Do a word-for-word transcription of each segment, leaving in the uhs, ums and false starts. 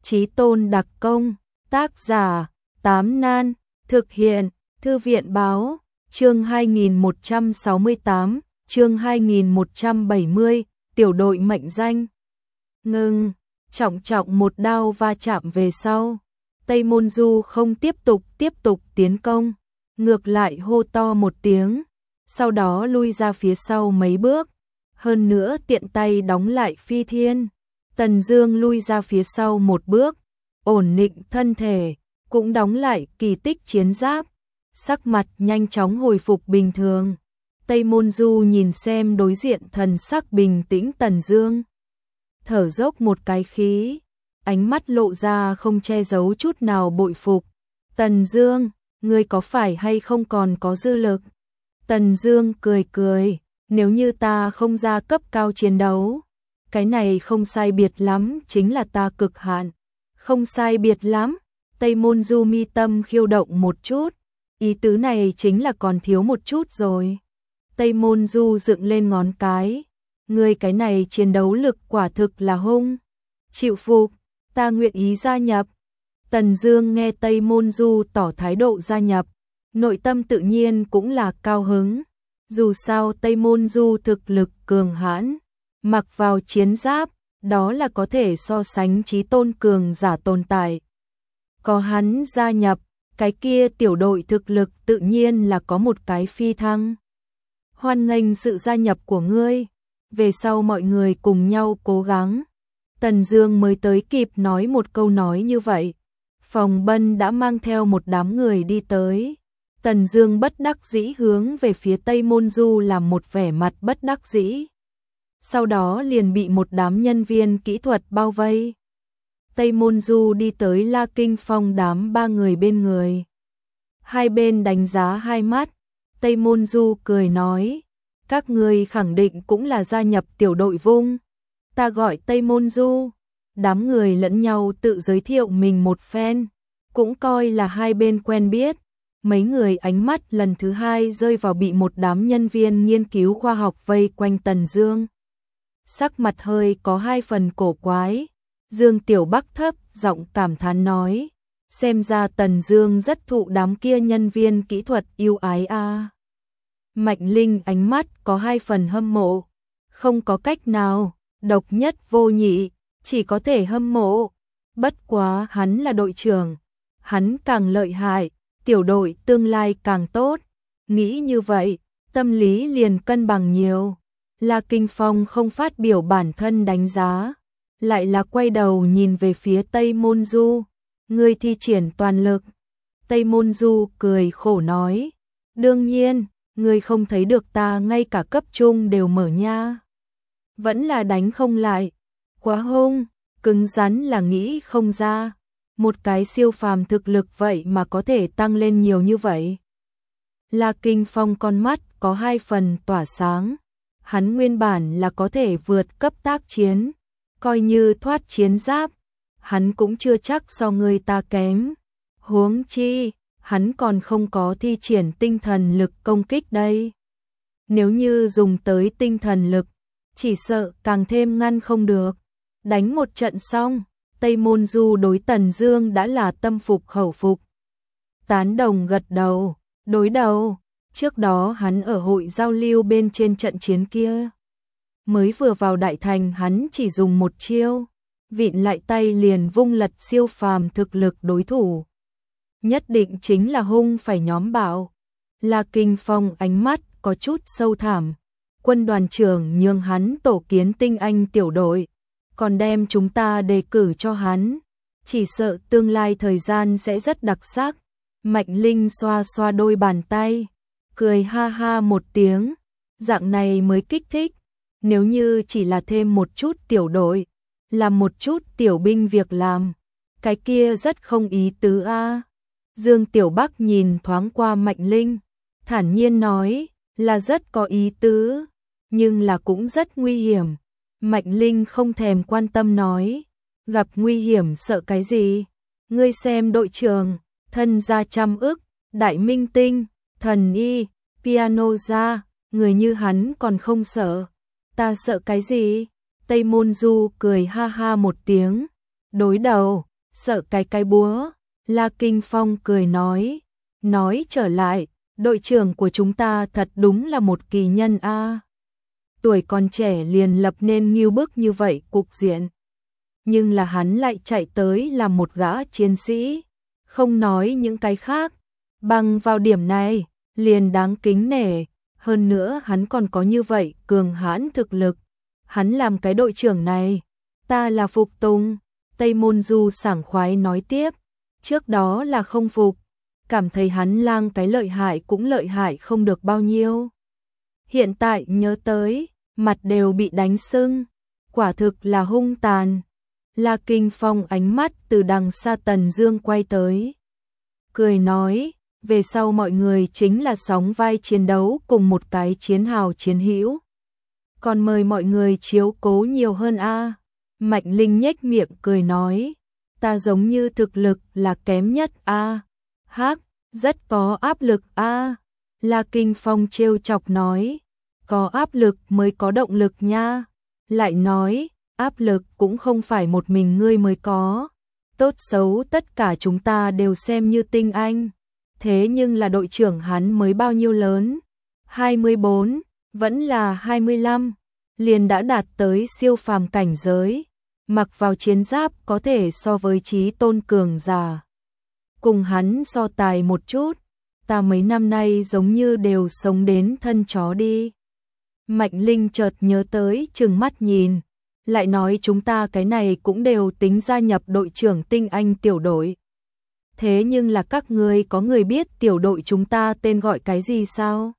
Chí tôn đặc công, tác giả, Tám Nan, thực hiện, Thư viện báo, chương hai nghìn một trăm sáu mươi tám, chương hai nghìn một trăm bảy mươi, tiểu đội mệnh danh. Ngưng, trọng trọng một đao va chạm về sau. Tây Môn Du không tiếp tục tiếp tục tiến công, ngược lại hô to một tiếng, sau đó lui ra phía sau mấy bước, hơn nữa tiện tay đóng lại phi thiên. Tần Dương lui ra phía sau một bước, ổn định thân thể, cũng đóng lại kỳ tích chiến giáp, sắc mặt nhanh chóng hồi phục bình thường. Tây Môn Du nhìn xem đối diện thần sắc bình tĩnh Tần Dương, thở dốc một cái khí, ánh mắt lộ ra không che giấu chút nào bội phục. Tần Dương, ngươi có phải hay không còn có dư lực? Tần Dương cười cười, nếu như ta không ra cấp cao chiến đấu, cái này không sai biệt lắm chính là ta cực hạn. Không sai biệt lắm, Tây Môn Du mi tâm khiêu động một chút, ý tứ này chính là còn thiếu một chút rồi. Tây Môn Du dựng lên ngón cái, ngươi cái này chiến đấu lực quả thực là hung. Chịu phục, ta nguyện ý gia nhập. Tần Dương nghe Tây Môn Du tỏ thái độ gia nhập, nội tâm tự nhiên cũng là cao hứng. Dù sao Tây Môn Du thực lực cường hãn, mặc vào chiến giáp, đó là có thể so sánh chí tôn cường giả tồn tại. Có hắn gia nhập, cái kia tiểu đội thực lực tự nhiên là có một cái phi thăng. Hoan nghênh sự gia nhập của ngươi, về sau mọi người cùng nhau cố gắng. Tần Dương mới tới kịp nói một câu nói như vậy, Phòng Bân đã mang theo một đám người đi tới. Tần Dương bất đắc dĩ hướng về phía Tây Môn Du làm một vẻ mặt bất đắc dĩ. Sau đó liền bị một đám nhân viên kỹ thuật bao vây. Tây Môn Du đi tới La Kinh Phong đám ba người bên người. Hai bên đánh giá hai mắt, Tây Môn Du cười nói, các ngươi khẳng định cũng là gia nhập tiểu đội Vung. Ta gọi Tây Môn Du. Đám người lẫn nhau tự giới thiệu mình một phen, cũng coi là hai bên quen biết. Mấy người ánh mắt lần thứ hai rơi vào bị một đám nhân viên nghiên cứu khoa học vây quanh Tần Dương. Sắc mặt hơi có hai phần cổ quái. Dương Tiểu Bắc thấp giọng cảm thán nói, xem ra Tần Dương rất thụ đám kia nhân viên kỹ thuật yêu ái a. À. Mạnh Linh ánh mắt có hai phần hâm mộ, không có cách nào, độc nhất vô nhị, chỉ có thể hâm mộ. Bất quá hắn là đội trưởng, hắn càng lợi hại, tiểu đội tương lai càng tốt. Nghĩ như vậy, tâm lý liền cân bằng nhiều. La Kinh Phong không phát biểu bản thân đánh giá, lại là quay đầu nhìn về phía Tây Môn Du, ngươi thi triển toàn lực. Tây Môn Du cười khổ nói, đương nhiên, ngươi không thấy được ta ngay cả cấp trung đều mở nha. Vẫn là đánh không lại, quá hung, cứng rắn là nghĩ không ra. Một cái siêu phàm thực lực vậy mà có thể tăng lên nhiều như vậy. La Kinh Phong con mắt có hai phần tỏa sáng, hắn nguyên bản là có thể vượt cấp tác chiến, coi như thoát chiến giáp, hắn cũng chưa chắc so người ta kém. Huống chi, hắn còn không có thi triển tinh thần lực công kích đây. Nếu như dùng tới tinh thần lực, chỉ sợ càng thêm ngăn không được. Đánh một trận xong, Tây Môn Du đối Tần Dương đã là tâm phục khẩu phục. Tán đồng gật đầu, đối đầu, trước đó hắn ở hội giao lưu bên trên trận chiến kia. Mới vừa vào đại thành hắn chỉ dùng một chiêu, vịn lại tay liền vung lật siêu phàm thực lực đối thủ. Nhất định chính là hung phải nhóm bạo. La Kinh Phong ánh mắt có chút sâu thẳm, quân đoàn trưởng nhường hắn tổ kiến tinh anh tiểu đội, còn đem chúng ta đề cử cho hắn, chỉ sợ tương lai thời gian sẽ rất đặc sắc. Mạnh Linh xoa xoa đôi bàn tay, cười ha ha một tiếng, dạng này mới kích thích. Nếu như chỉ là thêm một chút tiểu đội, làm một chút tiểu binh việc làm, cái kia rất không ý tứ a. Dương Tiểu Bắc nhìn thoáng qua Mạnh Linh, thản nhiên nói, là rất có ý tứ, nhưng là cũng rất nguy hiểm. Mạnh Linh không thèm quan tâm nói, gặp nguy hiểm sợ cái gì? Ngươi xem đội trưởng, thân gia trăm ức, đại minh tinh, thần y, piano gia, người như hắn còn không sợ. Ta sợ cái gì? Tây Môn Du cười ha ha một tiếng, đối đầu, sợ cái cái búa. La Kinh Phong cười nói, nói trở lại, đội trưởng của chúng ta thật đúng là một kỳ nhân a. Tuổi còn trẻ liền lập nên nghiêu bức như vậy cục diện. Nhưng là hắn lại chạy tới làm một gã chiến sĩ, không nói những cái khác, bằng vào điểm này, liền đáng kính nể, hơn nữa hắn còn có như vậy cường hãn thực lực. Hắn làm cái đội trưởng này, ta là phục tùng. Tây Môn Du sảng khoái nói tiếp, trước đó là không phục, cảm thấy hắn lang cái lợi hại cũng lợi hại không được bao nhiêu. Hiện tại nhớ tới, mặt đều bị đánh sưng, quả thực là hung tàn. La Kinh Phong ánh mắt từ đằng xa Tần Dương quay tới, cười nói, về sau mọi người chính là sóng vai chiến đấu cùng một cái chiến hào chiến hữu. Còn mời mọi người chiếu cố nhiều hơn a. Mạnh Linh nhếch miệng cười nói, ta giống như thực lực là kém nhất a. Hắc, rất có áp lực a. La Kinh Phong trêu chọc nói, có áp lực mới có động lực nha. Lại nói, áp lực cũng không phải một mình ngươi mới có. Tốt xấu tất cả chúng ta đều xem như tinh anh. Thế nhưng là đội trưởng hắn mới bao nhiêu lớn? hai mươi bốn, vẫn là hai mươi lăm, liền đã đạt tới siêu phàm cảnh giới. Mặc vào chiến giáp có thể so với chí tôn cường giả. Cùng hắn so tài một chút, ta mấy năm nay giống như đều sống đến thân chó đi. Mạnh Linh chợt nhớ tới trừng mắt nhìn, lại nói chúng ta cái này cũng đều tính gia nhập đội trưởng tinh anh tiểu đội. Thế nhưng là các ngươi có người biết tiểu đội chúng ta tên gọi cái gì sao?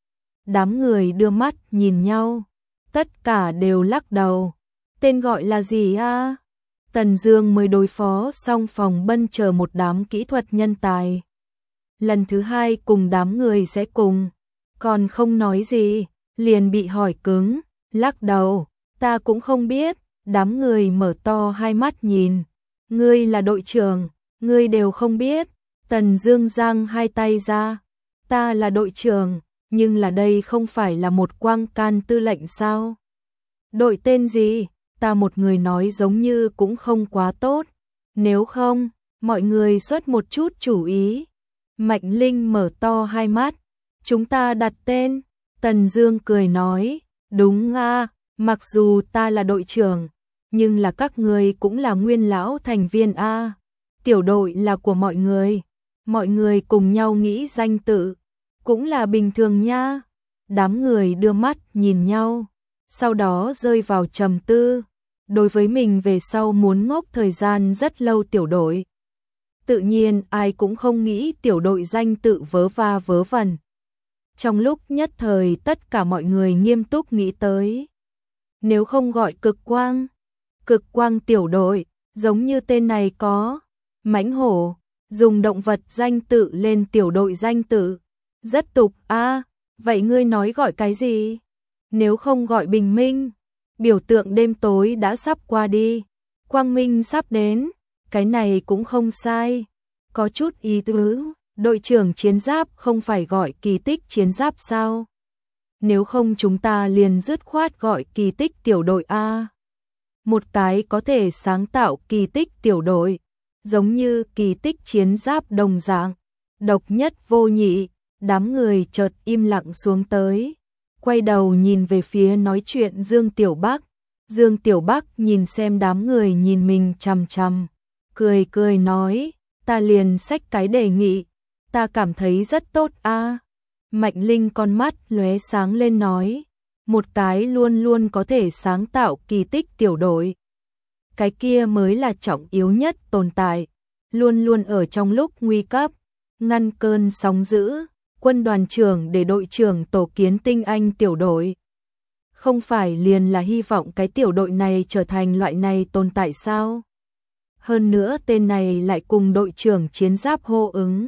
Đám người đưa mắt nhìn nhau, tất cả đều lắc đầu. Tên gọi là gì a? Tần Dương mới đối phó xong phòng bân chờ một đám kỹ thuật nhân tài. Lần thứ hai cùng đám người sẽ cùng, còn không nói gì, liền bị hỏi cứng, lắc đầu, ta cũng không biết. Đám người mở to hai mắt nhìn, ngươi là đội trưởng, ngươi đều không biết. Tần Dương giang hai tay ra, ta là đội trưởng, nhưng là đây không phải là một quang can tư lệnh sao? Đội tên gì? Ta một người nói giống như cũng không quá tốt, nếu không, mọi người xuất một chút chủ ý. Mạnh Linh mở to hai mắt, chúng ta đặt tên. Tần Dương cười nói, đúng a, mặc dù ta là đội trưởng, nhưng là các người cũng là nguyên lão thành viên a. Tiểu đội là của mọi người, mọi người cùng nhau nghĩ danh tự, cũng là bình thường nha. Đám người đưa mắt nhìn nhau, sau đó rơi vào trầm tư. Đối với mình về sau muốn ngốc thời gian rất lâu tiểu đội. Tự nhiên ai cũng không nghĩ tiểu đội danh tự vớ va vớ vẩn. Trong lúc nhất thời tất cả mọi người nghiêm túc nghĩ tới. Nếu không gọi cực quang, cực quang tiểu đội, giống như tên này có, mãnh hổ, dùng động vật danh tự lên tiểu đội danh tự. Rất tục a. Vậy ngươi nói gọi cái gì? Nếu không gọi bình minh, biểu tượng đêm tối đã sắp qua đi, quang minh sắp đến, cái này cũng không sai, có chút ý tứ. Đội trưởng chiến giáp không phải gọi kỳ tích chiến giáp sao? Nếu không chúng ta liền dứt khoát gọi kỳ tích tiểu đội a. Một cái có thể sáng tạo kỳ tích tiểu đội, giống như kỳ tích chiến giáp đồng dạng, độc nhất vô nhị. Đám người chợt im lặng xuống tới, quay đầu nhìn về phía nói chuyện Dương Tiểu Bắc. Dương Tiểu Bắc nhìn xem đám người nhìn mình chằm chằm, cười cười nói, ta liền xách cái đề nghị, ta cảm thấy rất tốt a. Mạnh Linh con mắt lóe sáng lên nói, một cái luôn luôn có thể sáng tạo kỳ tích tiểu đội. Cái kia mới là trọng yếu nhất tồn tại, luôn luôn ở trong lúc nguy cấp, ngăn cơn sóng dữ. Quân đoàn trưởng để đội trưởng tổ kiến tinh anh tiểu đội. Không phải liền là hy vọng cái tiểu đội này trở thành loại này tồn tại sao? Hơn nữa tên này lại cùng đội trưởng chiến giáp hô ứng.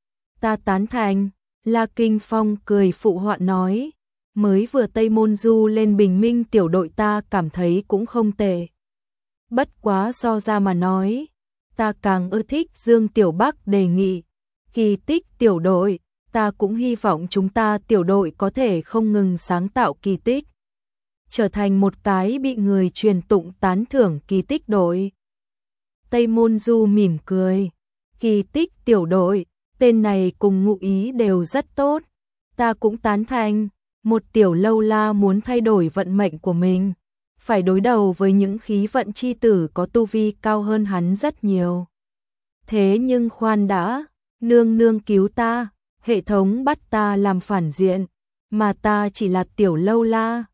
Ta tán thành, La Kinh Phong cười phụ họa nói, mới vừa Tây Môn Du lên bình minh tiểu đội ta cảm thấy cũng không tệ. Bất quá so ra mà nói, ta càng ưa thích Dương Tiểu Bắc đề nghị, kỳ tích tiểu đội. Ta cũng hy vọng chúng ta tiểu đội có thể không ngừng sáng tạo kỳ tích, trở thành một cái bị người truyền tụng tán thưởng kỳ tích đội. Tây Môn Du mỉm cười. Kỳ tích tiểu đội, tên này cùng ngụ ý đều rất tốt. Ta cũng tán thành, một tiểu lâu la muốn thay đổi vận mệnh của mình, phải đối đầu với những khí vận chi tử có tu vi cao hơn hắn rất nhiều. Thế nhưng khoan đã, nương nương cứu ta, hệ thống bắt ta làm phản diện, mà ta chỉ là tiểu lâu la,